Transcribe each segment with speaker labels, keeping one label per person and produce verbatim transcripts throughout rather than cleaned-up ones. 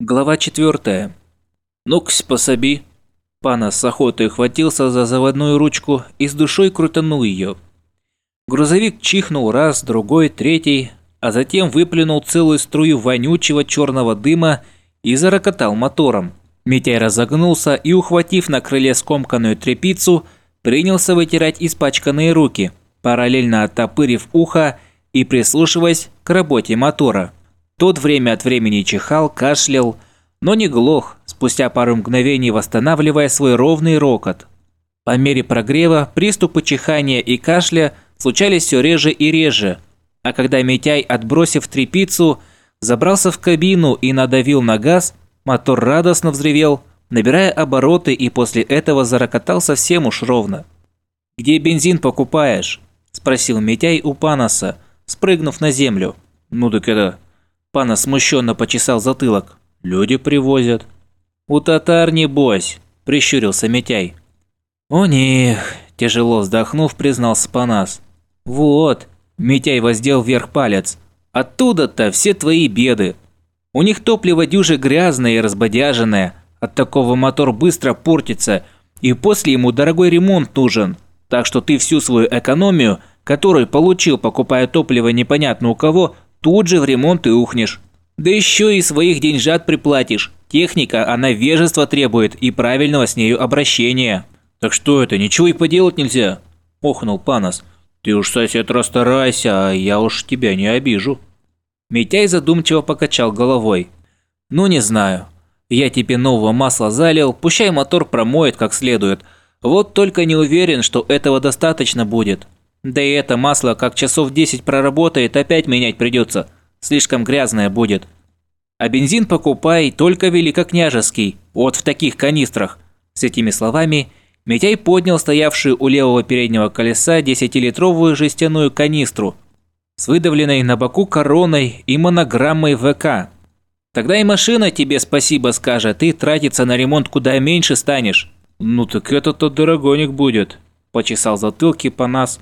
Speaker 1: Глава четвертая. «Ну-ка, пособи». Панас с охотой хватился за заводную ручку и с душой крутанул ее. Грузовик чихнул раз, другой, третий, а затем выплюнул целую струю вонючего черного дыма и зарокотал мотором. Митяй разогнулся и, ухватив на крыле скомканную тряпицу, принялся вытирать испачканные руки, параллельно оттопырив ухо и прислушиваясь к работе мотора. Тот время от времени чихал, кашлял, но не глох, спустя пару мгновений восстанавливая свой ровный рокот. По мере прогрева приступы чихания и кашля случались все реже и реже, а когда Митяй, отбросив тряпицу, забрался в кабину и надавил на газ, мотор радостно взревел, набирая обороты, и после этого зарокотал совсем уж ровно. «Где бензин покупаешь?» – спросил Митяй у Панаса, спрыгнув на землю. «Ну так это...» Панас смущенно почесал затылок. «Люди привозят». «У татар небось», – прищурился Митяй. «У них», – тяжело вздохнув, признался Панас. «Вот», – Митяй воздел вверх палец, – «оттуда-то все твои беды. У них топливо дюже грязное и разбодяженное, от такого мотор быстро портится, и после ему дорогой ремонт нужен, так что ты всю свою экономию, которую получил, покупая топливо непонятно у кого, тут же в ремонт и ухнешь. Да еще и своих деньжат приплатишь. Техника, она вежества требует и правильного с нею обращения». «Так что это, ничего и поделать нельзя?» – охнул Панас. «Ты уж, сосед, расстарайся, а я уж тебя не обижу». Митяй задумчиво покачал головой. «Ну не знаю. Я тебе нового масла залил, пущай мотор промоет как следует. Вот только не уверен, что этого достаточно будет. Да и это масло как часов десять проработает, опять менять придется. Слишком грязное будет. А бензин покупай только великокняжеский, вот в таких канистрах». С этими словами Митяй поднял стоявшую у левого переднего колеса десятилитровую жестяную канистру с выдавленной на боку короной и монограммой ВК. «Тогда и машина тебе спасибо скажет, и тратиться на ремонт куда меньше станешь». «Ну так это-то дорогоник будет», – почесал затылки Панас.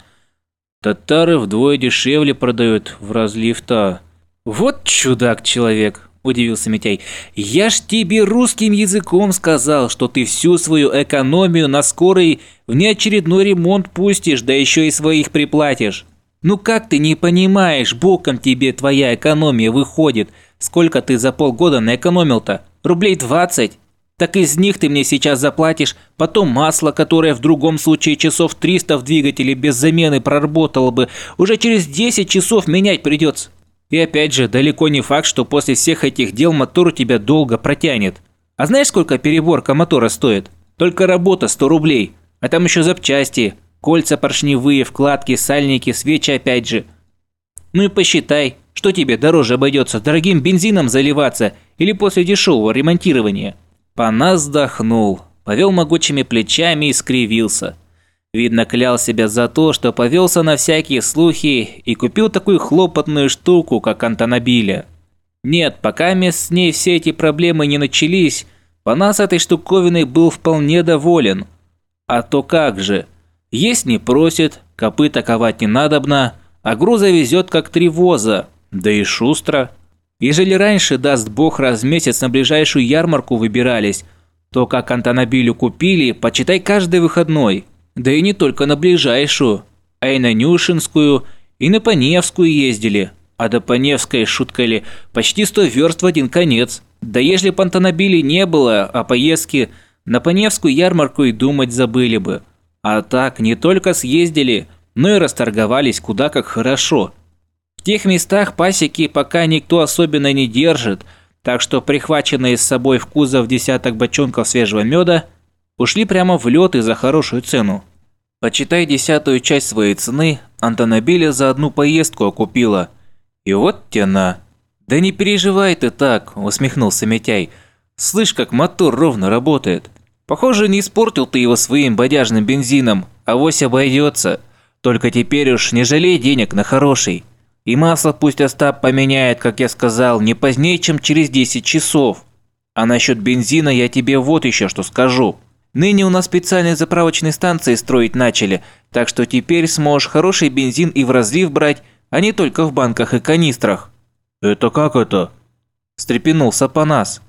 Speaker 1: «Татары вдвое дешевле продают в разлив-то». «Вот чудак-человек», – удивился Митяй. «Я ж тебе русским языком сказал, что ты всю свою экономию на скорый внеочередной ремонт пустишь, да еще и своих приплатишь. Ну как ты не понимаешь, боком тебе твоя экономия выходит. Сколько ты за полгода наэкономил-то? Рублей двадцать? Так из них ты мне сейчас заплатишь, потом масло, которое в другом случае часов триста в двигателе без замены проработало бы, уже через десять часов менять придется. И опять же, далеко не факт, что после всех этих дел мотор у тебя долго протянет. А знаешь, сколько переборка мотора стоит? Только работа сто рублей, а там еще запчасти, кольца поршневые, вкладки, сальники, свечи опять же. Ну и посчитай, что тебе дороже обойдется, дорогим бензином заливаться или после дешевого ремонтирования». Панас вздохнул, повел могучими плечами и скривился. Видно, клял себя за то, что повелся на всякие слухи и купил такую хлопотную штуку, как антонабиля. Нет, пока с ней все эти проблемы не начались, Панас этой штуковиной был вполне доволен. А то как же, есть не просит, копыта ковать не надобно, а груза везет как три воза, да и шустро. Ежели раньше, даст бог, раз в месяц на ближайшую ярмарку выбирались, то как антонабилю купили, почитай каждый выходной. Да и не только на ближайшую, а и на Нюшинскую, и на Поневскую ездили. А до Поневской, шутка ли, почти сто верст в один конец. Да ежели б антонабилей не было, а поездки на Поневскую ярмарку и думать забыли бы. А так не только съездили, но и расторговались куда как хорошо. В тех местах пасеки пока никто особенно не держит, так что прихваченные с собой в кузов десяток бочонков свежего меда ушли прямо в лед и за хорошую цену. Почитай, десятую часть своей цены антонабиля за одну поездку окупила. И вот тяна. «Да не переживай ты так», – усмехнулся Митяй. «Слышь, как мотор ровно работает. Похоже, не испортил ты его своим бодяжным бензином, авось обойдется. Только теперь уж не жалей денег на хороший. И масло пусть Остап поменяет, как я сказал, не позднее, чем через десять часов. А насчет бензина я тебе вот еще что скажу. Ныне у нас специальные заправочные станции строить начали, так что теперь сможешь хороший бензин и в разлив брать, а не только в банках и канистрах». «Это как это?» – встрепенулся Панас.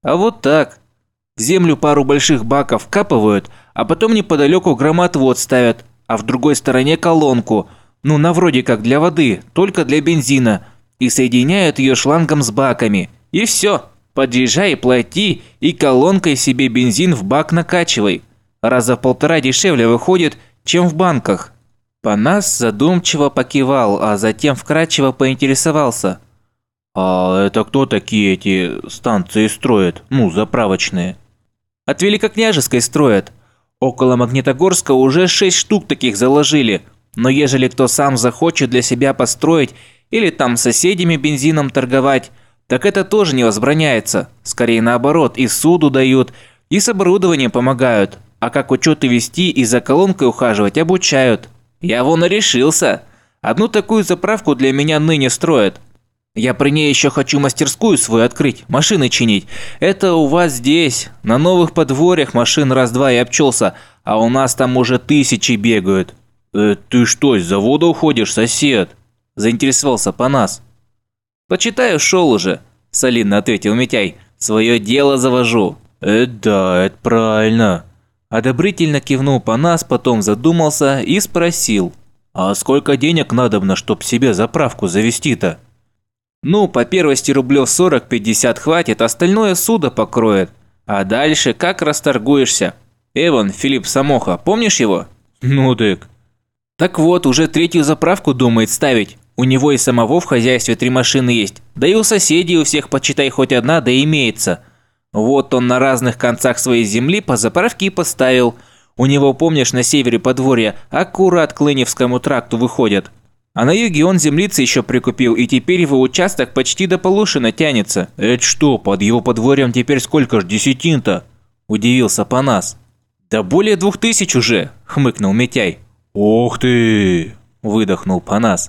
Speaker 1: А вот так. В землю пару больших баков вкапывают, а потом неподалеку громотвод ставят, а в другой стороне колонку, ну на вроде как для воды, только для бензина, и соединяют ее шлангом с баками. И все. Подъезжай, плати и колонкой себе бензин в бак накачивай. Раза в полтора дешевле выходит, чем в банках. Панас задумчиво покивал, а затем вкратчиво поинтересовался. «А это кто такие эти станции строят, ну, заправочные?» «От Великокняжеской строят. Около Магнитогорска уже шесть штук таких заложили. Но ежели кто сам захочет для себя построить или там с соседями бензином торговать, так это тоже не возбраняется. Скорее наоборот, и суду дают, и с оборудованием помогают. А как учеты вести и за колонкой ухаживать обучают. Я вон и решился. Одну такую заправку для меня ныне строят. Я при ней еще хочу мастерскую свою открыть, машины чинить. Это у вас здесь, на новых подворьях машин раз-два и обчелся, а у нас там уже тысячи бегают». «Э, ты что, с завода уходишь, сосед?» – заинтересовался Панас. «Почитай, ушел уже», – солидно ответил Митяй. «Свое дело завожу». «Это да, это правильно». Одобрительно кивнул Панас, потом задумался и спросил. «А сколько денег надобно, чтоб себе заправку завести-то?» «Ну, по первости рублев сорок-пятьдесят хватит, остальное судо покроет. А дальше как расторгуешься? Эван, Филипп Самоха, помнишь его?» «Ну дык». «Так вот, уже третью заправку думает ставить. У него и самого в хозяйстве три машины есть. Да и у соседей у всех, почитай, хоть одна, да имеется. Вот он на разных концах своей земли по заправке и поставил. У него, помнишь, на севере подворья аккурат к Лыневскому тракту выходят. А на юге он землицы еще прикупил, и теперь его участок почти до Полушина тянется». «Это что, под его подворьем теперь сколько ж десятин-то?» – удивился Панас. «Да более двух тысяч уже», – хмыкнул Митяй. «Ох ты!» – выдохнул Панас.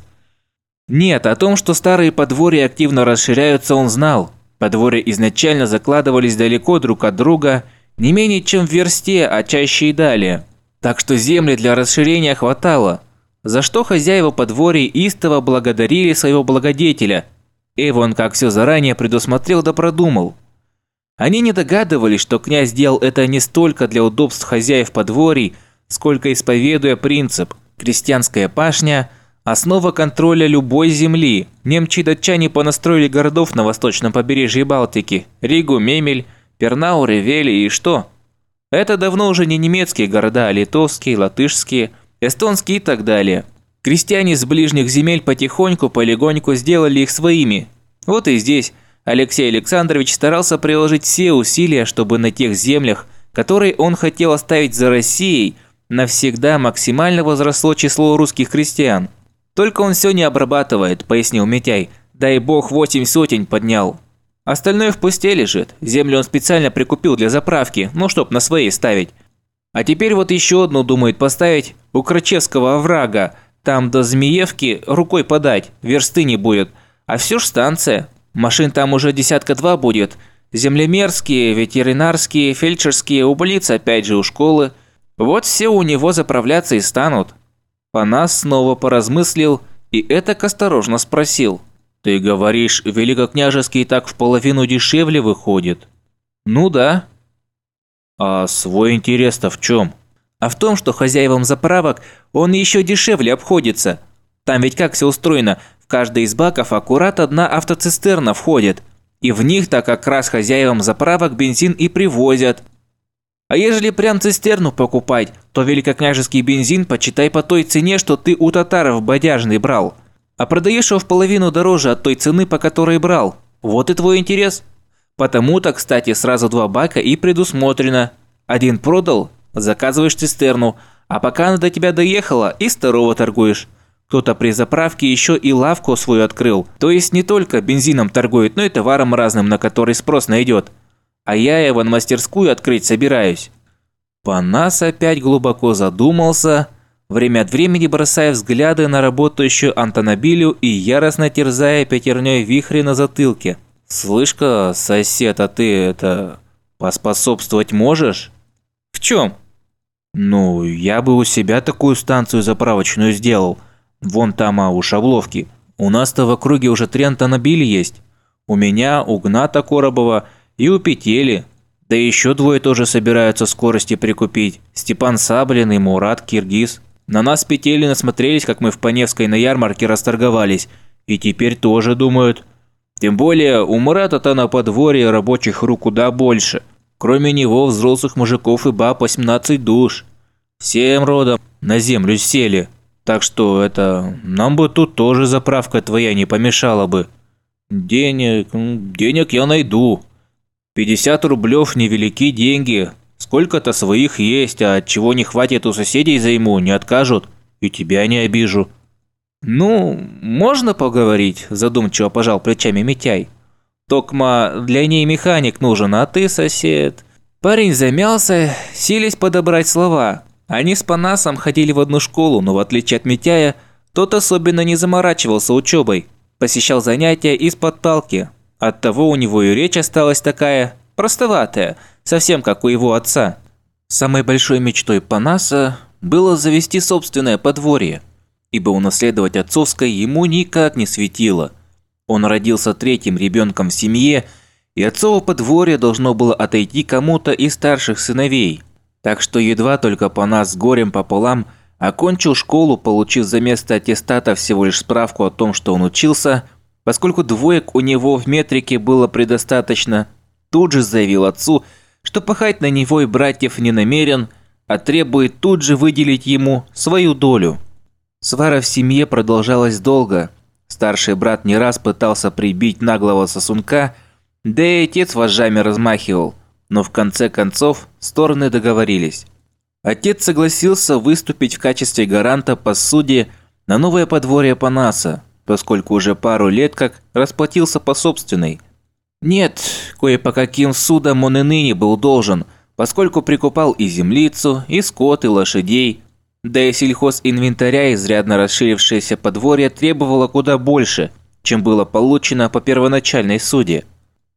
Speaker 1: Нет, о том, что старые подворья активно расширяются, он знал. Подворья изначально закладывались далеко друг от друга, не менее чем в версте, а чаще и далее. Так что земли для расширения хватало. За что хозяева подворий истово благодарили своего благодетеля. Эвон как все заранее предусмотрел да продумал. Они не догадывались, что князь делал это не столько для удобств хозяев подворий, сколько исповедуя принцип «крестьянская пашня» – основа контроля любой земли. Немчи и датчане понастроили городов на восточном побережье Балтики – Ригу, Мемель, Пернау, Ревели и что? Это давно уже не немецкие города, а литовские, латышские, эстонские и так далее. Крестьяне с ближних земель потихоньку, полегоньку сделали их своими. Вот и здесь Алексей Александрович старался приложить все усилия, чтобы на тех землях, которые он хотел оставить за Россией, навсегда максимально возросло число русских крестьян. «Только он все не обрабатывает», – пояснил Митяй. «Дай бог, восемь сотен поднял. Остальное в пусте лежит. Землю он специально прикупил для заправки, ну чтоб на своей ставить. А теперь вот еще одну думает поставить у Крачевского оврага. Там до Змеевки рукой подать, версты не будет. А все ж станция. Машин там уже десятка два будет. Землемерские, ветеринарские, фельдшерские, у больницы опять же у школы. Вот все у него заправляться и станут». Панас снова поразмыслил и этак осторожно спросил. «Ты говоришь, великокняжеский так в половину дешевле выходит?» «Ну да». «А свой интерес-то в чем?» «А в том, что хозяевам заправок он еще дешевле обходится. Там ведь как все устроено, в каждый из баков аккурат одна автоцистерна входит. И в них-то как раз хозяевам заправок бензин и привозят. А ежели прям цистерну покупать, то великокняжеский бензин почитай по той цене, что ты у татаров бодяжный брал. А продаешь его в половину дороже от той цены, по которой брал. Вот и твой интерес. Потому-то, кстати, сразу два бака и предусмотрено. Один продал, заказываешь цистерну, а пока она до тебя доехала, и второго торгуешь. Кто-то при заправке еще и лавку свою открыл. То есть не только бензином торгует, но и товаром разным, на который спрос найдет. А я его на мастерскую открыть собираюсь». Панас опять глубоко задумался, время от времени бросая взгляды на работающую антонобилю и яростно терзая пятерней вихри на затылке. «Слышь-ка, сосед, а ты это... поспособствовать можешь?» «В чем?» «Ну, я бы у себя такую станцию заправочную сделал. Вон там, а у Шавловки. У нас-то в округе уже три антонобили есть. У меня, у Гната Коробова и у Петели. Да еще двое тоже собираются скорости прикупить. Степан Саблин и Мурат Киргиз. На нас Петели насмотрелись, как мы в Паневской на ярмарке расторговались. И теперь тоже думают. Тем более у Мурата-то на подворье рабочих рук куда больше. Кроме него взрослых мужиков и баб восемнадцать душ. Всем родом на землю сели. Так что это... нам бы тут тоже заправка твоя не помешала бы. Денег... денег я найду. пятьдесят рублев невелики деньги. Сколько-то своих есть, а от чего не хватит у соседей займу, не откажут. И тебя не обижу. Ну, можно поговорить, задумчиво пожал плечами Митяй. Токма для ней механик нужен, а ты сосед. Парень замялся, силясь подобрать слова. Они с Панасом ходили в одну школу, но в отличие от Митяя, тот особенно не заморачивался учебой. Посещал занятия из-под палки. Оттого у него и речь осталась такая простоватая, совсем как у его отца. Самой большой мечтой Панаса было завести собственное подворье, ибо унаследовать отцовское ему никак не светило. Он родился третьим ребенком в семье, и отцово подворье должно было отойти кому-то из старших сыновей. Так что едва только Панас с горем пополам окончил школу, получив за место аттестата всего лишь справку о том, что он учился, поскольку двоек у него в метрике было предостаточно, тут же заявил отцу, что пахать на него и братьев не намерен, а требует тут же выделить ему свою долю. Свара в семье продолжалась долго. Старший брат не раз пытался прибить наглого сосунка, да и отец вожжами размахивал. Но в конце концов стороны договорились. Отец согласился выступить в качестве гаранта по суде на новое подворье Панаса, поскольку уже пару лет как расплатился по собственной. Нет, кое по каким судам он и ныне был должен, поскольку прикупал и землицу, и скот, и лошадей. Да и сельхозинвентаря изрядно расширившееся подворье требовало куда больше, чем было получено по первоначальной суде.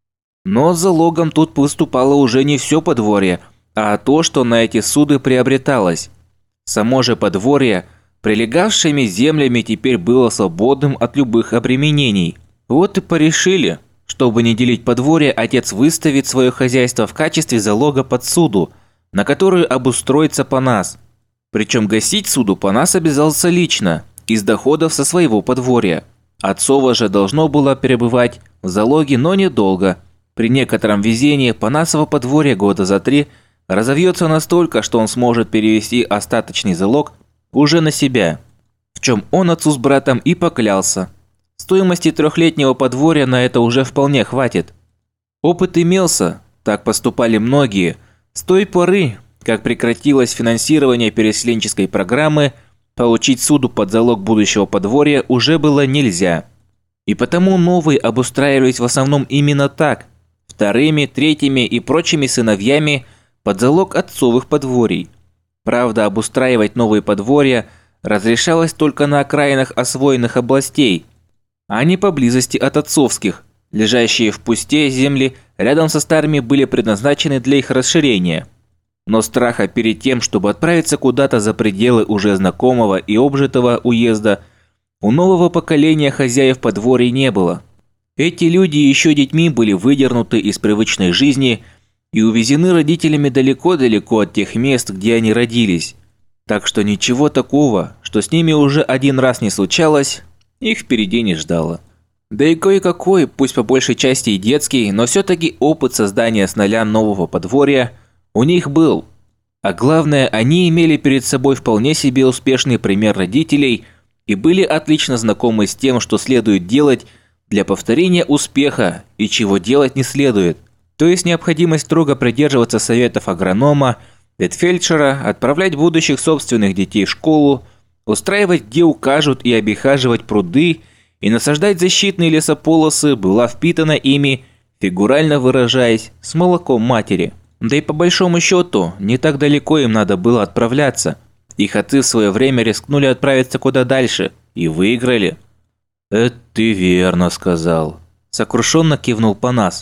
Speaker 1: Но залогом тут выступало уже не все подворье, а то, что на эти суды приобреталось. Само же подворье, прилегавшими землями, теперь было свободным от любых обременений. Вот и порешили, чтобы не делить подворье, отец выставит свое хозяйство в качестве залога под суду, на которую обустроится Панас. Причем гасить суду Панас обязался лично, из доходов со своего подворья. Отцово же должно было перебывать в залоге, но недолго. При некотором везении Панасово подворье года за три разовьется настолько, что он сможет перевести остаточный залог уже на себя, в чем он отцу с братом и поклялся. Стоимости трехлетнего подворья на это уже вполне хватит. Опыт имелся, так поступали многие. С той поры, как прекратилось финансирование переселенческой программы, получить суду под залог будущего подворья уже было нельзя. И потому новые обустраивались в основном именно так, вторыми, третьими и прочими сыновьями под залог отцовых подворий. Правда, обустраивать новые подворья разрешалось только на окраинах освоенных областей, а не поблизости от отцовских. Лежащие в пусте земли рядом со старыми были предназначены для их расширения. Но страха перед тем, чтобы отправиться куда-то за пределы уже знакомого и обжитого уезда, у нового поколения хозяев подворий не было. Эти люди еще детьми были выдернуты из привычной жизни и увезены родителями далеко-далеко от тех мест, где они родились. Так что ничего такого, что с ними уже один раз не случалось, их впереди не ждало. Да и кое-какой, пусть по большей части и детский, но все-таки опыт создания с нуля нового подворья у них был. А главное, они имели перед собой вполне себе успешный пример родителей и были отлично знакомы с тем, что следует делать для повторения успеха и чего делать не следует. То есть необходимость строго придерживаться советов агронома, ветфельдшера, отправлять будущих собственных детей в школу, устраивать где укажут и обихаживать пруды и насаждать защитные лесополосы была впитана ими, фигурально выражаясь, с молоком матери. Да и по большому счету, не так далеко им надо было отправляться. Их отцы в свое время рискнули отправиться куда дальше и выиграли. «Это ты верно сказал», – сокрушенно кивнул Панас.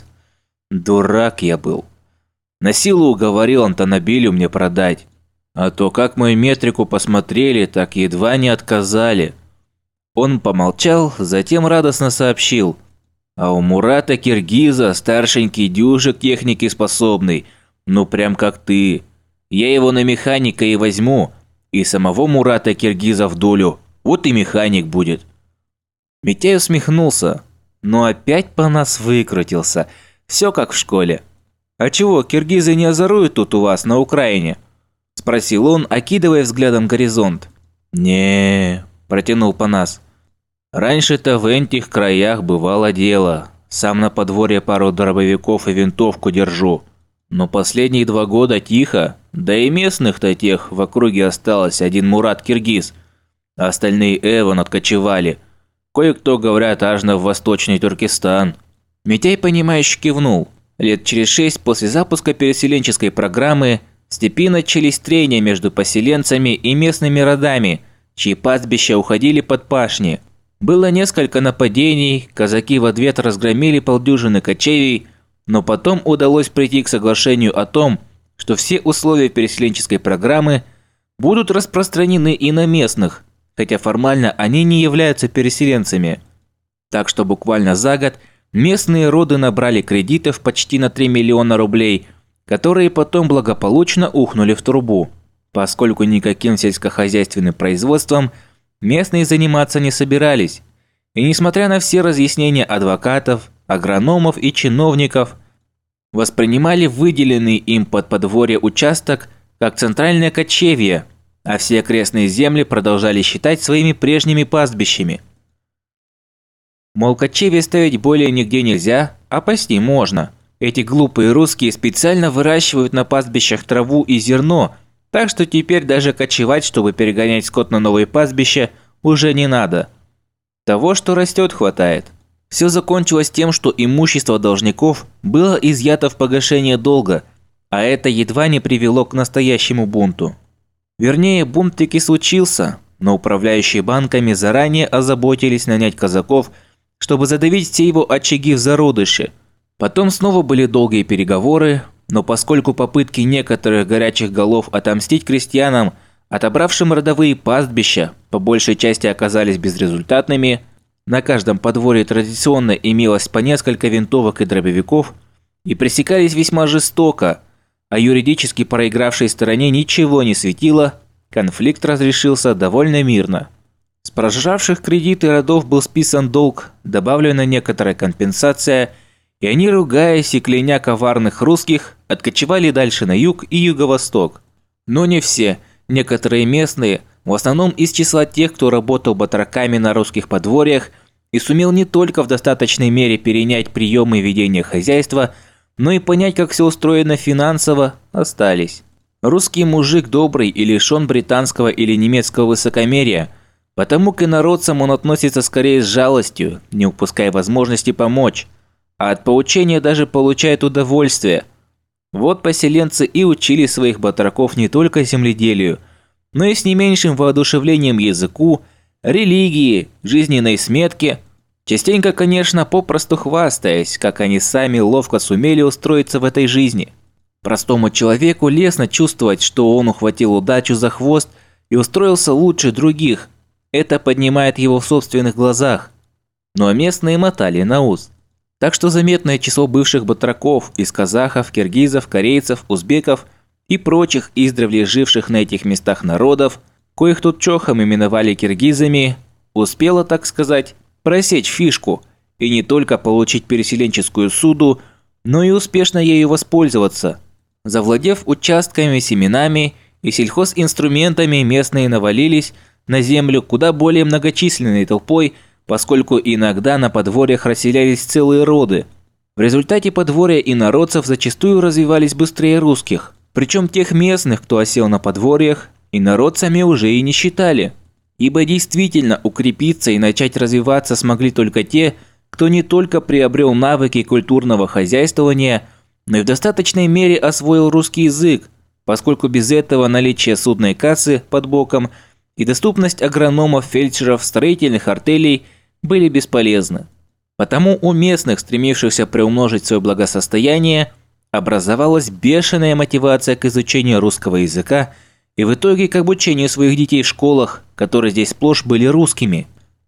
Speaker 1: «Дурак я был. На силу уговорил Антонобилю мне продать. А то как мою метрику посмотрели, так едва не отказали». Он помолчал, затем радостно сообщил. А у Мурата Киргиза старшенький дюжик техники способный, ну прям как ты. Я его на механика и возьму, и самого Мурата Киргиза в долю, вот и механик будет». Митяй усмехнулся, но опять по нас выкрутился, все как в школе. «А чего, киргизы не озоруют тут у вас, на Украине?» – спросил он, окидывая взглядом горизонт. «Не-е-е», протянул Панас. «Раньше-то в этих краях бывало дело. Сам на подворье пару дробовиков и винтовку держу. Но последние два года тихо, да и местных-то тех в округе осталось один Мурат Киргиз. А остальные Эван откочевали. Кое-кто, говорят, аж на Восточный Туркестан». Митяй, понимающе кивнул. Лет через шесть после запуска переселенческой программы в степи начались трения между поселенцами и местными родами, чьи пастбища уходили под пашни. Было несколько нападений, казаки в ответ разгромили полдюжины кочевий, но потом удалось прийти к соглашению о том, что все условия переселенческой программы будут распространены и на местных, хотя формально они не являются переселенцами. Так что буквально за год местные роды набрали кредитов почти на три миллиона рублей, которые потом благополучно ухнули в трубу, поскольку никаким сельскохозяйственным производством местные заниматься не собирались. И несмотря на все разъяснения адвокатов, агрономов и чиновников, воспринимали выделенный им под подворье участок как центральное кочевье, а все окрестные земли продолжали считать своими прежними пастбищами. Мол, кочевье ставить более нигде нельзя, а пасти можно. Эти глупые русские специально выращивают на пастбищах траву и зерно, так что теперь даже кочевать, чтобы перегонять скот на новые пастбища, уже не надо. Того, что растет, хватает. Все закончилось тем, что имущество должников было изъято в погашение долга, а это едва не привело к настоящему бунту. Вернее, бунт таки случился, но управляющие банками заранее озаботились нанять казаков, чтобы задавить все его очаги в зародыше. Потом снова были долгие переговоры, но поскольку попытки некоторых горячих голов отомстить крестьянам, отобравшим родовые пастбища, по большей части оказались безрезультатными, на каждом подворье традиционно имелось по несколько винтовок и дробовиков и пресекались весьма жестоко, а юридически проигравшей стороне ничего не светило, конфликт разрешился довольно мирно. С прожравших кредиты родов был списан долг, добавлена некоторая компенсация, и они, ругаясь и кляня коварных русских, откочевали дальше на юг и юго-восток. Но не все, некоторые местные, в основном из числа тех, кто работал батраками на русских подворьях и сумел не только в достаточной мере перенять приемы ведения хозяйства, но и понять, как все устроено финансово, остались. Русский мужик добрый и лишен британского или немецкого высокомерия, потому к инородцам он относится скорее с жалостью, не упуская возможности помочь, а от поучения даже получает удовольствие. Вот поселенцы и учили своих батраков не только земледелию, но и с не меньшим воодушевлением языку, религии, жизненной сметке, частенько, конечно, попросту хвастаясь, как они сами ловко сумели устроиться в этой жизни. Простому человеку лестно чувствовать, что он ухватил удачу за хвост и устроился лучше других. Это поднимает его в собственных глазах. Но местные мотали на ус. Так что заметное число бывших батраков из казахов, киргизов, корейцев, узбеков и прочих издревле живших на этих местах народов, коих тут чохом именовали киргизами, успело, так сказать, просечь фишку и не только получить переселенческую суду, но и успешно ею воспользоваться. Завладев участками, семенами и сельхозинструментами, местные навалились на землю куда более многочисленной толпой, поскольку иногда на подворьях расселялись целые роды. В результате подворья инородцев зачастую развивались быстрее русских, причем тех местных, кто осел на подворьях, инородцами уже и не считали. Ибо действительно укрепиться и начать развиваться смогли только те, кто не только приобрел навыки культурного хозяйствования, но и в достаточной мере освоил русский язык, поскольку без этого наличие судной кассы под боком и доступность агрономов, фельдшеров, строительных артелей были бесполезны. Потому у местных, стремившихся приумножить свое благосостояние, образовалась бешеная мотивация к изучению русского языка и в итоге к обучению своих детей в школах, которые здесь сплошь были русскими.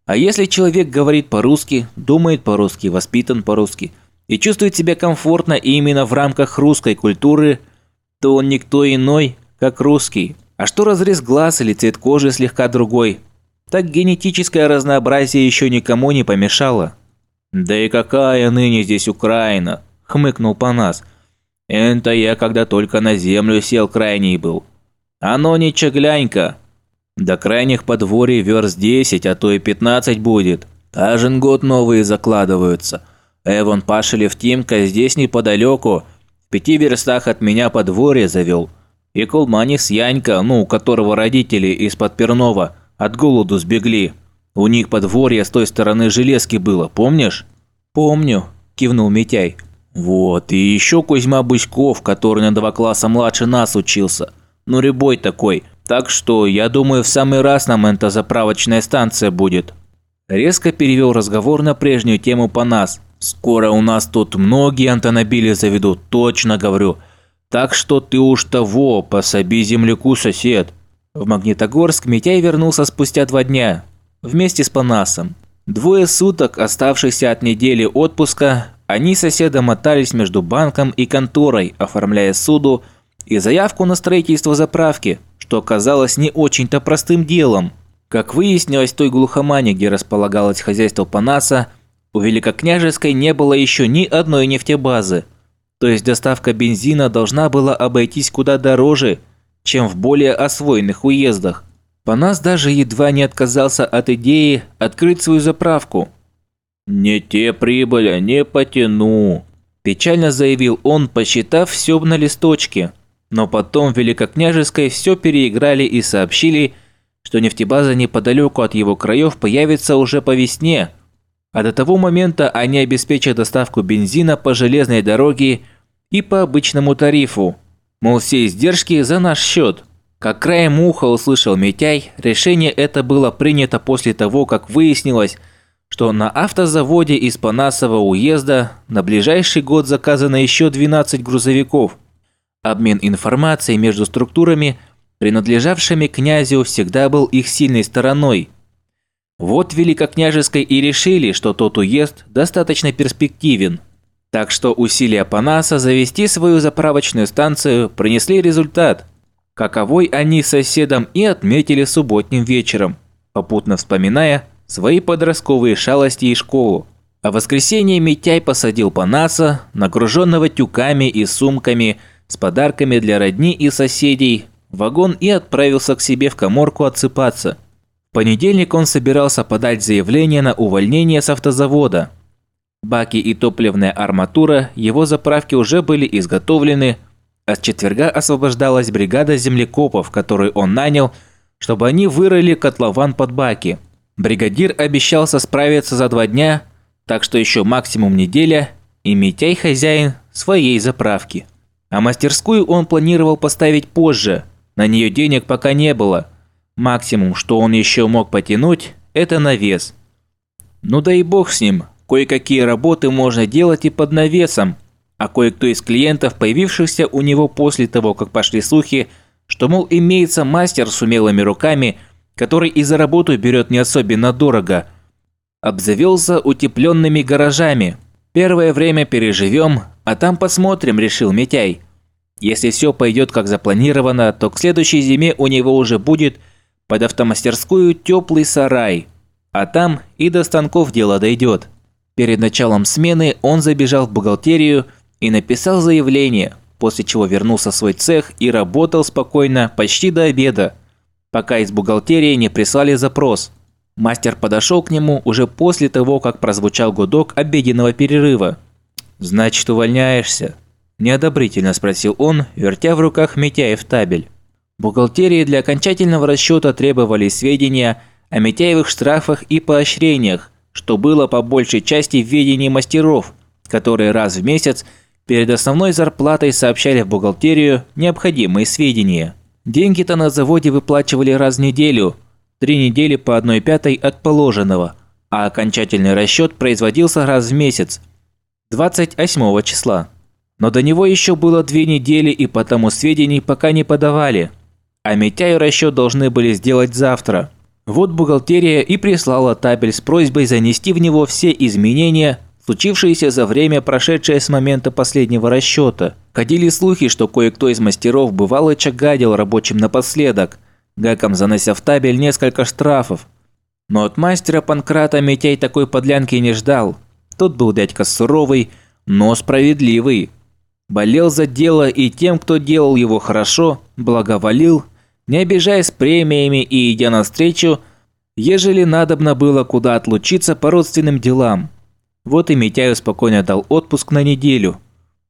Speaker 1: А если человек говорит по-русски, думает по-русски, воспитан по-русски и чувствует себя комфортно именно в рамках русской культуры, то он никто иной, как русский. А что разрез глаз или цвет кожи слегка другой, так генетическое разнообразие еще никому не помешало. «Да и какая ныне здесь Украина?» – хмыкнул Панас. «Это я когда только на землю сел крайний был. Оно ничего глянь-ка. До крайних подворий верст десять, а то и пятнадцать будет. Каждый год новые закладываются. Эвон Паша Левтимка здесь неподалеку, в пяти верстах от меня подворье завел. И Кулманис Янька, ну, у которого родители из-под Пернова от голоду сбегли. У них подворье с той стороны железки было, помнишь?» «Помню», – кивнул Митяй. «Вот, и еще Кузьма Бычков, который на два класса младше нас учился. Ну, рябой такой. Так что, я думаю, в самый раз нам эта заправочная станция будет». Резко перевел разговор на прежнюю тему Панас. «Скоро у нас тут многие автомобили заведут, точно говорю. Так что ты уж того, пособи земляку, сосед». В Магнитогорск Митяй вернулся спустя два дня. Вместе с Панасом. Двое суток, оставшихся от недели отпуска, они с соседом мотались между банком и конторой, оформляя суду и заявку на строительство заправки, что оказалось не очень-то простым делом. Как выяснилось, в той глухомане, где располагалось хозяйство Панаса, у Великокняжеской не было еще ни одной нефтебазы. То есть доставка бензина должна была обойтись куда дороже, чем в более освоенных уездах. Панас даже едва не отказался от идеи открыть свою заправку. «Не те прибыли, не потяну», – печально заявил он, посчитав все на листочке. Но потом в Великокняжеской все переиграли и сообщили, что нефтебаза неподалеку от его краев появится уже по весне, а до того момента они обеспечат доставку бензина по железной дороге и по обычному тарифу. Мол, все издержки за наш счет. Как краем уха услышал Митяй, решение это было принято после того, как выяснилось, что на автозаводе из Панасова уезда на ближайший год заказано еще двенадцать грузовиков. Обмен информацией между структурами, принадлежавшими князю, всегда был их сильной стороной. Вот в Великокняжеской и решили, что тот уезд достаточно перспективен. Так что усилия Панаса завести свою заправочную станцию принесли результат, каковой они с соседом и отметили субботним вечером, попутно вспоминая свои подростковые шалости и школу. А в воскресенье Митяй посадил Панаса, нагруженного тюками и сумками с подарками для родни и соседей, в вагон и отправился к себе в каморку отсыпаться. В понедельник он собирался подать заявление на увольнение с автозавода. Баки и топливная арматура его заправки уже были изготовлены, а с четверга освобождалась бригада землекопов, которую он нанял, чтобы они вырыли котлован под баки. Бригадир обещался справиться за два дня, так что еще максимум неделя, и Митяй хозяин своей заправки. А мастерскую он планировал поставить позже, на нее денег пока не было. Максимум, что он еще мог потянуть, это навес. Ну да и бог с ним, кое-какие работы можно делать и под навесом. А кое-кто из клиентов, появившихся у него после того, как пошли слухи, что, мол, имеется мастер с умелыми руками, который и за работу берет не особенно дорого, обзавелся утепленными гаражами. Первое время переживем, а там посмотрим, решил Митяй. Если все пойдет как запланировано, то к следующей зиме у него уже будет под автомастерскую теплый сарай, а там и до станков дело дойдет. Перед началом смены он забежал в бухгалтерию и написал заявление, после чего вернулся в свой цех и работал спокойно почти до обеда, пока из бухгалтерии не прислали запрос. Мастер подошел к нему уже после того, как прозвучал гудок обеденного перерыва. «Значит, увольняешься?» – неодобрительно спросил он, вертя в руках Митяев табель. Бухгалтерии для окончательного расчета требовали сведения о Митяевых штрафах и поощрениях, что было по большей части в ведении мастеров, которые раз в месяц перед основной зарплатой сообщали в бухгалтерию необходимые сведения. Деньги-то на заводе выплачивали раз в неделю, три недели по одной пятой от положенного, а окончательный расчет производился раз в месяц, двадцать восьмого числа. Но до него еще было две недели, и потому сведений пока не подавали. А Митяю расчет должны были сделать завтра. Вот бухгалтерия и прислала табель с просьбой занести в него все изменения, случившиеся за время, прошедшее с момента последнего расчета. Ходили слухи, что кое-кто из мастеров бывало чагадил рабочим напоследок, гаком занося в табель несколько штрафов. Но от мастера Панкрата Митяй такой подлянки не ждал. Тот был дядька суровый, но справедливый. Болел за дело и тем, кто делал его хорошо, благоволил, не обижаясь премиями и идя навстречу, ежели надобно было куда отлучиться по родственным делам. Вот и Митяю спокойно дал отпуск на неделю.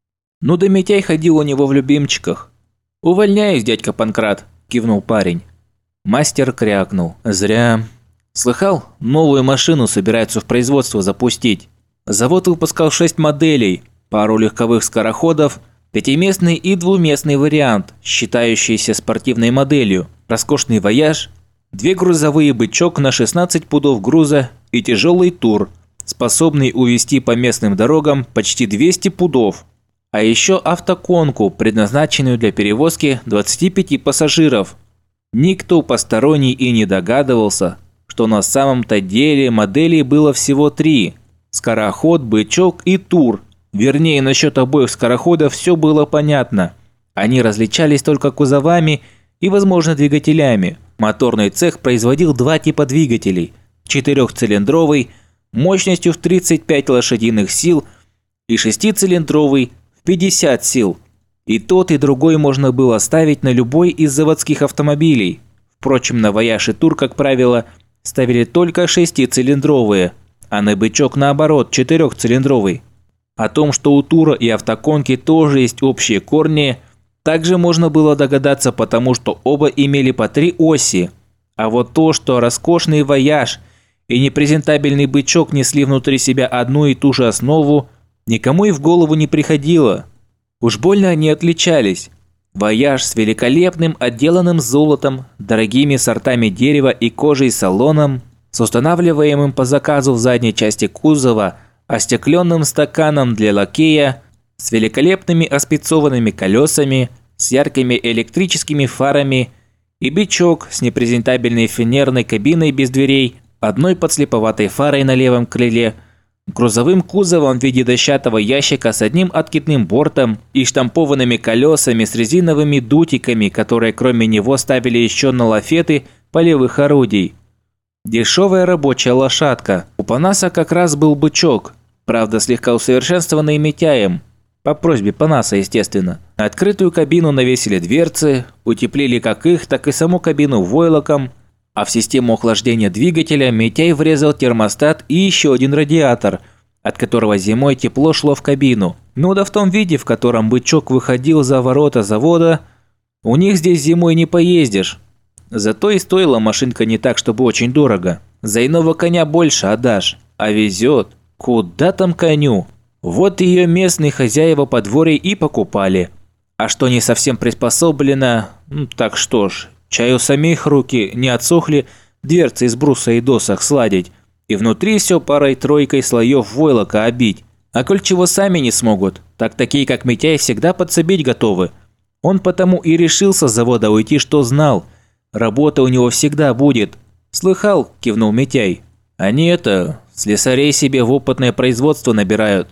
Speaker 1: Ну да Митяй ходил у него в любимчиках. «Увольняюсь, дядька Панкрат», – кивнул парень. Мастер крякнул. «Зря. Слыхал, новую машину собираются в производство запустить. Завод выпускал шесть моделей, пару легковых скороходов, пятиместный и двуместный вариант, считающийся спортивной моделью, роскошный вояж, две грузовые бычок на шестнадцать пудов груза и тяжелый тур, способный увезти по местным дорогам почти двести пудов. А еще автоконку, предназначенную для перевозки двадцати пяти пассажиров. Никто посторонний и не догадывался, что на самом-то деле моделей было всего три – скороход, бычок и тур. Вернее, насчет обоих скороходов все было понятно. Они различались только кузовами и, возможно, двигателями. Моторный цех производил два типа двигателей – четырехцилиндровый мощностью в тридцать пять лошадиных сил и шестицилиндровый в пятьдесят сил. И тот, и другой можно было ставить на любой из заводских автомобилей. Впрочем, на вояж и тур, как правило, ставили только шестицилиндровые, а на бычок, наоборот, четырехцилиндровый. О том, что у тура и автоконки тоже есть общие корни, также можно было догадаться, потому что оба имели по три оси. А вот то, что роскошный вояж и непрезентабельный бычок несли внутри себя одну и ту же основу, никому и в голову не приходило. Уж больно они отличались. Вояж с великолепным отделанным золотом, дорогими сортами дерева и кожей салоном, с устанавливаемым по заказу в задней части кузова остекленным стаканом для лакея, с великолепными оспецованными колесами, с яркими электрическими фарами, и бычок с непрезентабельной фанерной кабиной без дверей, одной подслеповатой фарой на левом крыле, грузовым кузовом в виде дощатого ящика с одним откидным бортом и штампованными колесами с резиновыми дутиками, которые кроме него ставили еще на лафеты полевых орудий. Дешевая рабочая лошадка. У Панаса как раз был бычок, правда слегка усовершенствованный Митяем, по просьбе Панаса, естественно. На открытую кабину навесили дверцы, утеплили как их, так и саму кабину войлоком, а в систему охлаждения двигателя Митяй врезал термостат и еще один радиатор, от которого зимой тепло шло в кабину. Ну да в том виде, в котором бычок выходил за ворота завода, у них здесь зимой не поездишь. Зато и стоила машинка не так, чтобы очень дорого. За иного коня больше отдашь, а везет. Куда там коню? Вот ее местные хозяева подворья и покупали. А что не совсем приспособлено, ну, так что ж, чаю самих руки не отсохли дверцы из бруса и досок сладить, и внутри все парой-тройкой слоев войлока обить. А коль чего сами не смогут, так такие как Митяй всегда подсобить готовы. Он потому и решился с завода уйти, что знал. Работа у него всегда будет. «Слыхал?» – кивнул Митяй. «Они это, слесарей себе в опытное производство набирают.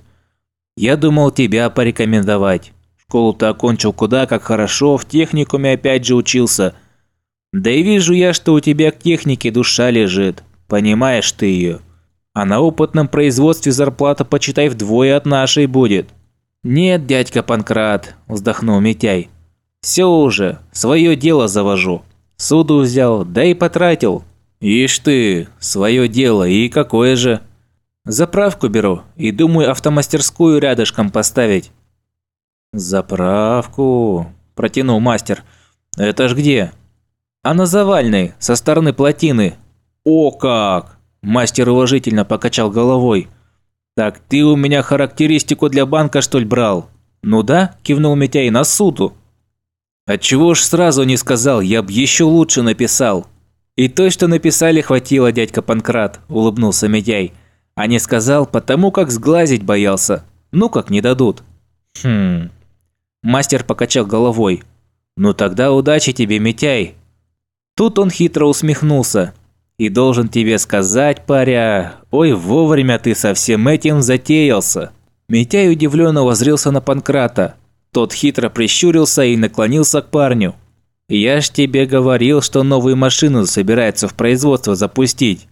Speaker 1: Я думал тебя порекомендовать. Школу-то окончил куда как хорошо, в техникуме опять же учился. Да и вижу я, что у тебя к технике душа лежит. Понимаешь ты ее. А на опытном производстве зарплата, почитай, вдвое от нашей будет». «Нет, дядька Панкрат», – вздохнул Митяй. «Все уже, свое дело завожу. Суду взял, да и потратил». «Ишь ты, свое дело, и какое же?» «Заправку беру и думаю автомастерскую рядышком поставить». «Заправку?» – протянул мастер. «Это ж где?» «А на Завальной, со стороны плотины». «О как!» – мастер уважительно покачал головой. «Так ты у меня характеристику для банка, что ли, брал?» «Ну да», – кивнул Митяй, – «на суду». «Отчего ж сразу не сказал, я б еще лучше написал». «И то, что написали, хватило, дядька Панкрат», – улыбнулся Митяй. «А не сказал, потому как сглазить боялся. Ну как не дадут». «Хм...» Мастер покачал головой. «Ну тогда удачи тебе, Митяй». Тут он хитро усмехнулся. И должен тебе сказать, паря, ой, вовремя ты со всем этим затеялся». Митяй удивленно воззрился на Панкрата. Тот хитро прищурился и наклонился к парню. «Я ж тебе говорил, что новую машину собирается в производство запустить».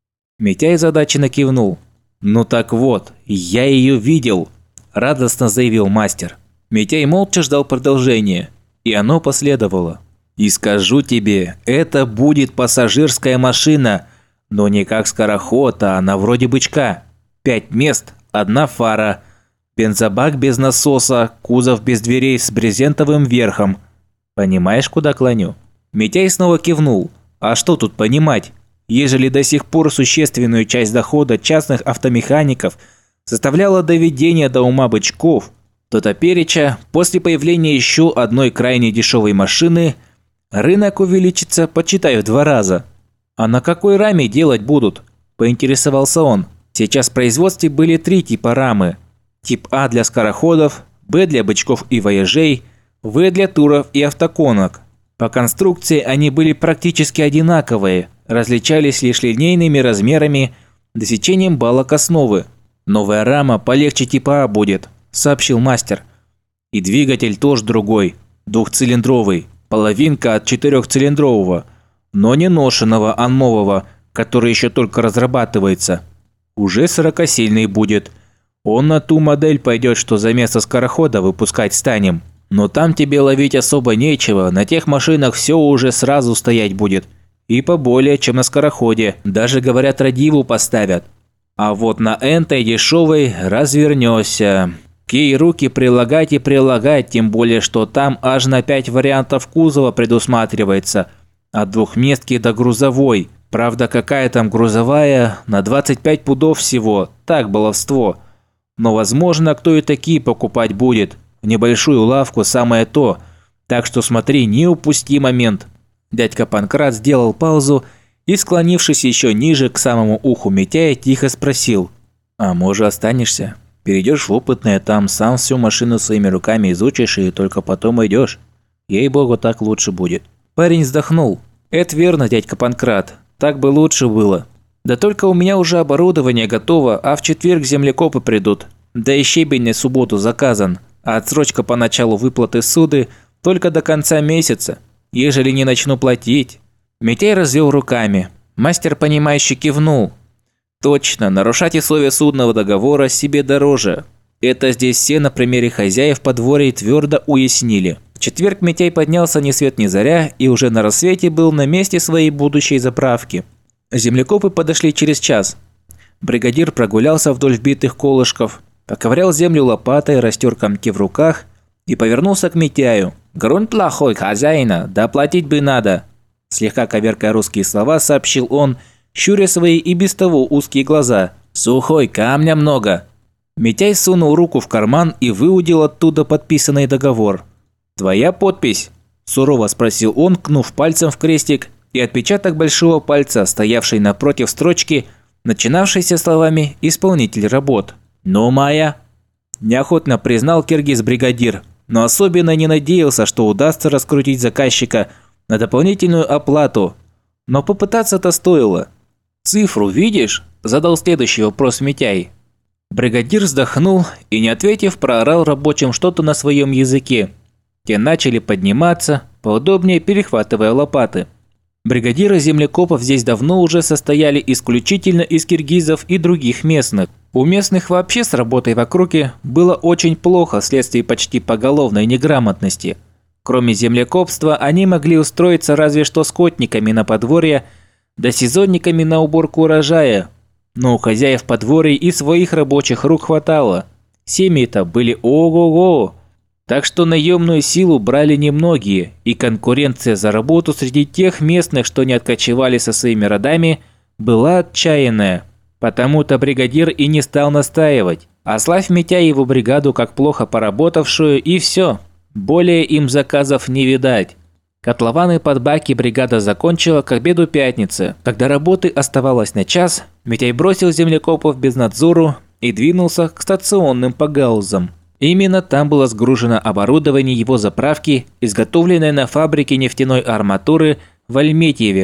Speaker 1: Митяй озадаченно кивнул. «Ну так вот, я ее видел», – радостно заявил мастер. Митяй молча ждал продолжения, и оно последовало. «И скажу тебе, это будет пассажирская машина, но не как скороход, а она вроде бычка. Пять мест, одна фара, бензобак без насоса, кузов без дверей с брезентовым верхом. Понимаешь, куда клоню?» Митяй снова кивнул. «А что тут понимать? Ежели до сих пор существенную часть дохода частных автомехаников составляло доведение до ума бычков, то топереча, после появления еще одной крайне дешевой машины, рынок увеличится, почитай, в два раза». «А на какой раме делать будут?» – поинтересовался он. Сейчас в производстве были три типа рамы. Тип А для скороходов, Б для бычков и вояжей, В для туров и автоконок. По конструкции они были практически одинаковые, различались лишь линейными размерами, досечением балок основы. «Новая рама полегче типа А будет», – сообщил мастер. «И двигатель тоже другой, двухцилиндровый, половинка от четырехцилиндрового, но не ношеного, а нового, который еще только разрабатывается. Уже сорокосильный будет. Он на ту модель пойдет, что за место скорохода выпускать станем. Но там тебе ловить особо нечего, на тех машинах все уже сразу стоять будет. И поболее, чем на скороходе, даже, говорят, радиву поставят. А вот на энтой дешевой развернешься. К ей руки прилагать и прилагать, тем более, что там аж на пять вариантов кузова предусматривается. От двухместки до грузовой. Правда, какая там грузовая, на двадцать пять пудов всего, так баловство. Но возможно, кто и такие покупать будет. В небольшую лавку самое то. Так что смотри, не упусти момент». Дядька Панкрат сделал паузу и, склонившись еще ниже к самому уху Митяя, тихо спросил: «А может, останешься? Перейдешь в опытное, там сам всю машину своими руками изучишь и только потом идешь. Ей-богу, так лучше будет». Парень вздохнул. «Это верно, дядька Панкрат, так бы лучше было. Да только у меня уже оборудование готово, а в четверг землекопы придут. Да и щебень на субботу заказан, а отсрочка по началу выплаты суды только до конца месяца. Ежели не начну платить». Митяй развел руками. Мастер, понимающе кивнул. «Точно, нарушать условия судного договора себе дороже. Это здесь все на примере хозяев подворья твердо уяснили». В четверг Митяй поднялся ни свет ни заря и уже на рассвете был на месте своей будущей заправки. Землекопы подошли через час. Бригадир прогулялся вдоль вбитых колышков, поковырял землю лопатой, растер комки в руках и повернулся к Митяю. «Грунт плохой, хозяина, да платить бы надо», – слегка коверкая русские слова, сообщил он, щуря свои и без того узкие глаза. «Сухой, камня много». Митяй сунул руку в карман и выудил оттуда подписанный договор. «Твоя подпись?» – сурово спросил он, кнув пальцем в крестик, и отпечаток большого пальца, стоявший напротив строчки, начинавшейся словами «Исполнитель работ». «Ну, моя?» – неохотно признал киргиз-бригадир, но особенно не надеялся, что удастся раскрутить заказчика на дополнительную оплату. Но попытаться-то стоило. «Цифру видишь?» – задал следующий вопрос Митяй. Бригадир вздохнул и, не ответив, проорал рабочим что-то на своем языке. Те начали подниматься, поудобнее перехватывая лопаты. Бригадиры землекопов здесь давно уже состояли исключительно из киргизов и других местных. У местных вообще с работой в округе было очень плохо вследствие почти поголовной неграмотности. Кроме землекопства, они могли устроиться разве что скотниками на подворье, да сезонниками на уборку урожая. Но у хозяев подворий и своих рабочих рук хватало. Семьи-то были ого-го. Так что наемную силу брали немногие, и конкуренция за работу среди тех местных, что не откочевали со своими родами, была отчаянная. Потому-то бригадир и не стал настаивать. Ославь Митяй его бригаду как плохо поработавшую, и все. Более им заказов не видать. Котлованы под баки бригада закончила к обеду пятницы. Когда работы оставалось на час, Митяй бросил землекопов без надзору и двинулся к стационным погаузам. Именно там было сгружено оборудование его заправки, изготовленное на фабрике нефтяной арматуры в Альметьеве.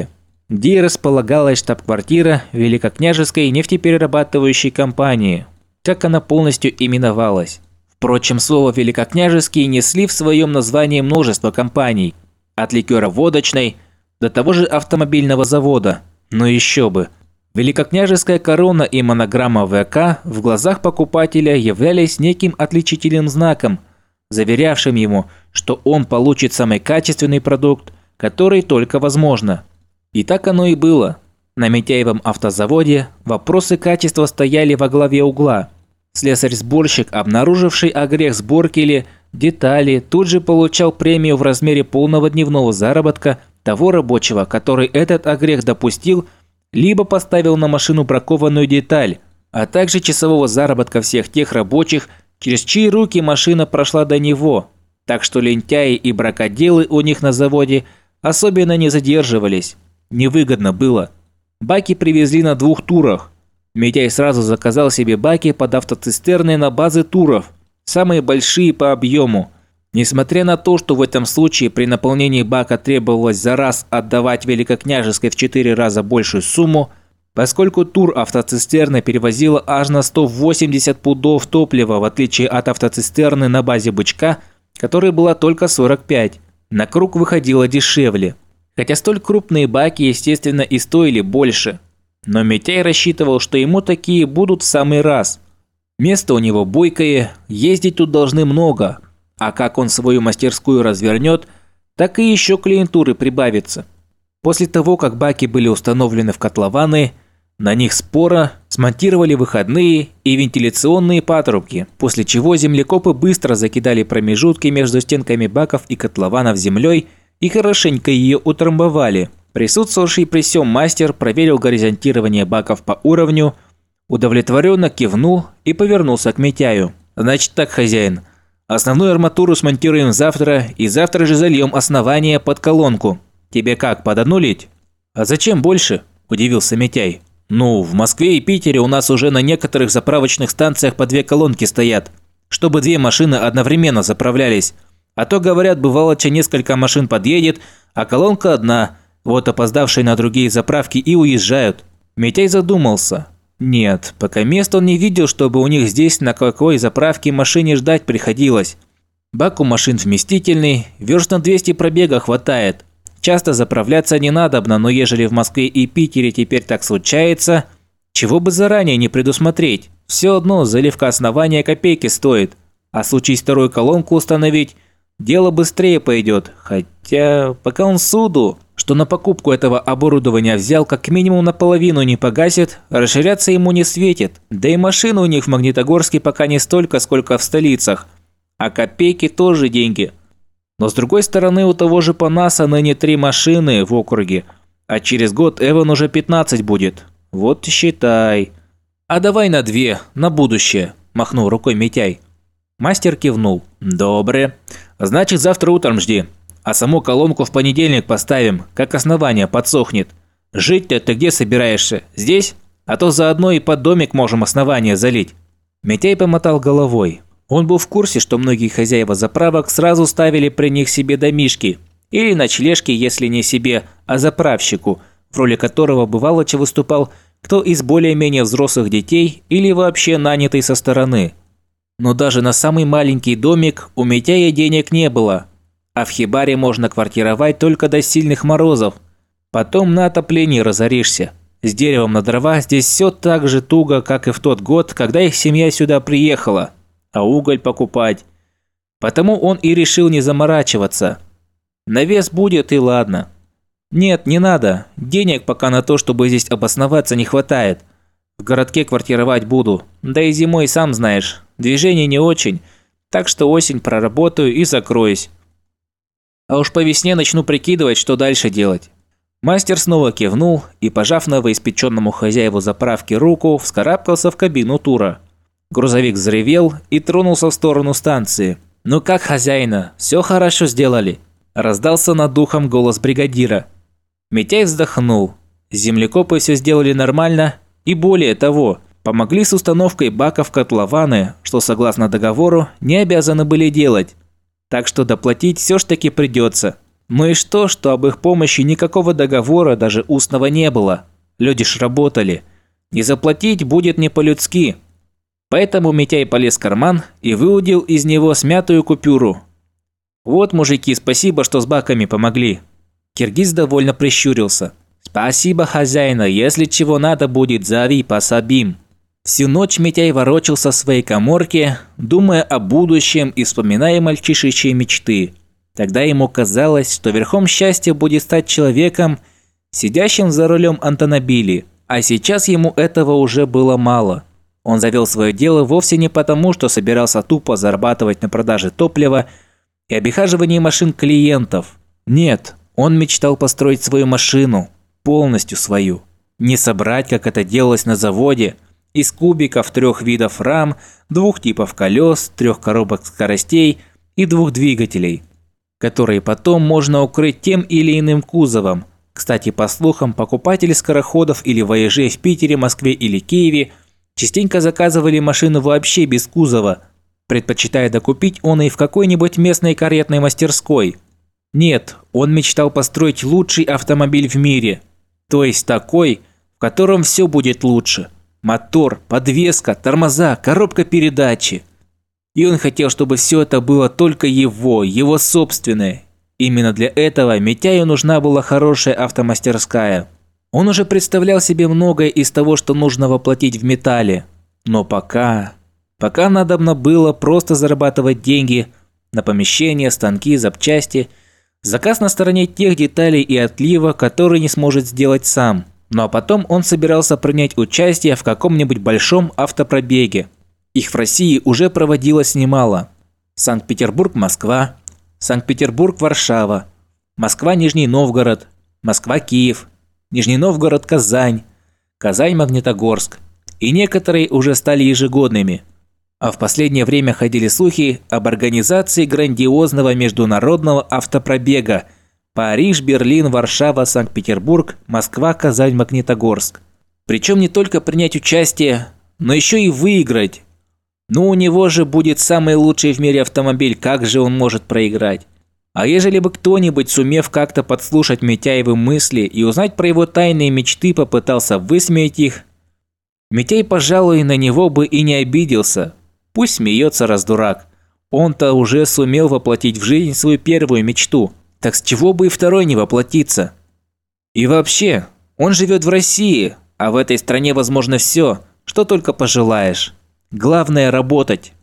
Speaker 1: где и располагалась штаб-квартира Великокняжеской нефтеперерабатывающей компании, как она полностью именовалась. Впрочем, слово «великокняжеские» несли в своем названии множество компаний, от ликероводочной до того же автомобильного завода. Но еще бы. Великокняжеская корона и монограмма ВК в глазах покупателя являлись неким отличительным знаком, заверявшим ему, что он получит самый качественный продукт, который только возможно. И так оно и было. На Митяевом автозаводе вопросы качества стояли во главе угла. Слесарь-сборщик, обнаруживший огрех сборки или детали, тут же получал премию в размере полного дневного заработка того рабочего, который этот огрех допустил, либо поставил на машину бракованную деталь, а также часового заработка всех тех рабочих, через чьи руки машина прошла до него. Так что лентяи и бракоделы у них на заводе особенно не задерживались. Невыгодно было. Баки привезли на двух турах. Митяй сразу заказал себе баки под автоцистерны на базе туров, самые большие по объему. Несмотря на то, что в этом случае при наполнении бака требовалось за раз отдавать Великокняжеской в четыре раза большую сумму, поскольку тур автоцистерны перевозила аж на сто восемьдесят пудов топлива, в отличие от автоцистерны на базе бычка, которой была только сорок пять, на круг выходило дешевле. Хотя столь крупные баки, естественно, и стоили больше. Но Митяй рассчитывал, что ему такие будут в самый раз. Место у него бойкое, ездить тут должны много. А как он свою мастерскую развернет, так и еще клиентуры прибавится. После того, как баки были установлены в котлованы, на них споро смонтировали выходные и вентиляционные патрубки, после чего землекопы быстро закидали промежутки между стенками баков и котлованов землей и хорошенько ее утрамбовали. Присутствовавший при сём мастер проверил горизонтирование баков по уровню, удовлетворенно кивнул и повернулся к Митяю. «Значит так, хозяин, основную арматуру смонтируем завтра и завтра же зальем основание под колонку. Тебе как, под одну лить?» «А зачем больше?» – удивился Митяй. «Ну, в Москве и Питере у нас уже на некоторых заправочных станциях по две колонки стоят, чтобы две машины одновременно заправлялись. А то, говорят, бывало, че несколько машин подъедет, а колонка одна. Вот опоздавшие на другие заправки и уезжают». Митяй задумался. Нет, пока мест он не видел, чтобы у них здесь на какой заправке машине ждать приходилось. Бак у машин вместительный, верст на двести пробега хватает. Часто заправляться не надобно, но ежели в Москве и Питере теперь так случается, чего бы заранее не предусмотреть. Все одно заливка основания копейки стоит, а случись вторую колонку установить, дело быстрее пойдет. Хотя, пока он суду, что на покупку этого оборудования взял, как минимум наполовину не погасит, расширяться ему не светит. Да и машины у них в Магнитогорске пока не столько, сколько в столицах. А копейки тоже деньги. Но с другой стороны, у того же Панаса ныне три машины в округе, а через год Эван уже пятнадцать будет. Вот считай. «А давай на две, на будущее», – махнул рукой Митяй. Мастер кивнул. «Добре. Значит, завтра утром жди. А саму колонку в понедельник поставим, как основание подсохнет. Жить-то ты где собираешься? Здесь? А то заодно и под домик можем основание залить». Митяй помотал головой. Он был в курсе, что многие хозяева заправок сразу ставили при них себе домишки. Или ночлежки, если не себе, а заправщику, в роли которого бывало че выступал кто из более-менее взрослых детей или вообще нанятый со стороны. Но даже на самый маленький домик у Митяя денег не было. А в хибаре можно квартировать только до сильных морозов. Потом на отоплении разоришься. С деревом на дрова здесь все так же туго, как и в тот год, когда их семья сюда приехала. А уголь покупать. Потому он и решил не заморачиваться. Навес будет и ладно. Нет, не надо. Денег пока на то, чтобы здесь обосноваться, не хватает. В городке квартировать буду. Да и зимой, сам знаешь, движение не очень. Так что осень проработаю и закроюсь. А уж по весне начну прикидывать, что дальше делать. Мастер снова кивнул и, пожав новоиспеченному хозяеву заправки руку, вскарабкался в кабину тура. Грузовик взревел и тронулся в сторону станции. «Ну как, хозяина, все хорошо сделали?» – раздался над духом голос бригадира. Митяй вздохнул. Землекопы все сделали нормально и, более того, помогли с установкой баков в котлованы, что, согласно договору, не обязаны были делать. Так что доплатить все ж таки придется. Ну и что, что об их помощи никакого договора, даже устного, не было? Люди ж работали. Не заплатить будет не по-людски. Поэтому Митяй полез в карман и выудил из него смятую купюру. «Вот, мужики, спасибо, что с баками помогли». Киргиз довольно прищурился. «Спасибо, хозяина, если чего надо будет, зови, пособим». Всю ночь Митяй ворочался в своей каморке, думая о будущем и вспоминая мальчишечьи мечты. Тогда ему казалось, что верхом счастья будет стать человеком, сидящим за рулем автомобиля, а сейчас ему этого уже было мало. Он завел свое дело вовсе не потому, что собирался тупо зарабатывать на продаже топлива и обихаживании машин клиентов. Нет, он мечтал построить свою машину, полностью свою. Не собрать, как это делалось на заводе, из кубиков трех видов рам, двух типов колес, трех коробок скоростей и двух двигателей, которые потом можно укрыть тем или иным кузовом. Кстати, по слухам, покупатели скороходов или вояжей в Питере, Москве или Киеве частенько заказывали машину вообще без кузова, предпочитая докупить он и в какой-нибудь местной каретной мастерской. Нет, он мечтал построить лучший автомобиль в мире, то есть такой, в котором все будет лучше. Мотор, подвеска, тормоза, коробка передачи. И он хотел, чтобы все это было только его, его собственное. Именно для этого Митяю нужна была хорошая автомастерская. Он уже представлял себе многое из того, что нужно воплотить в металле. Но пока... Пока надобно было просто зарабатывать деньги на помещения, станки, запчасти, заказ на стороне тех деталей и отлива, которые не сможет сделать сам. Ну а потом он собирался принять участие в каком-нибудь большом автопробеге. Их в России уже проводилось немало. Санкт-Петербург-Москва, Санкт-Петербург-Варшава, Москва-Нижний Новгород, Москва-Киев, Нижний Новгород-Казань, Казань-Магнитогорск. И некоторые уже стали ежегодными. А в последнее время ходили слухи об организации грандиозного международного автопробега Париж, Берлин, Варшава, Санкт-Петербург, Москва, Казань, Магнитогорск. Причем не только принять участие, но еще и выиграть. Ну у него же будет самый лучший в мире автомобиль, как же он может проиграть? А ежели бы кто-нибудь, сумев как-то подслушать Митяевы мысли и узнать про его тайные мечты, попытался высмеять их, Митяй, пожалуй, на него бы и не обиделся. Пусть смеется раздурак. Он-то уже сумел воплотить в жизнь свою первую мечту. Так с чего бы и второй не воплотиться? И вообще, он живет в России, а в этой стране возможно все, что только пожелаешь. Главное – работать.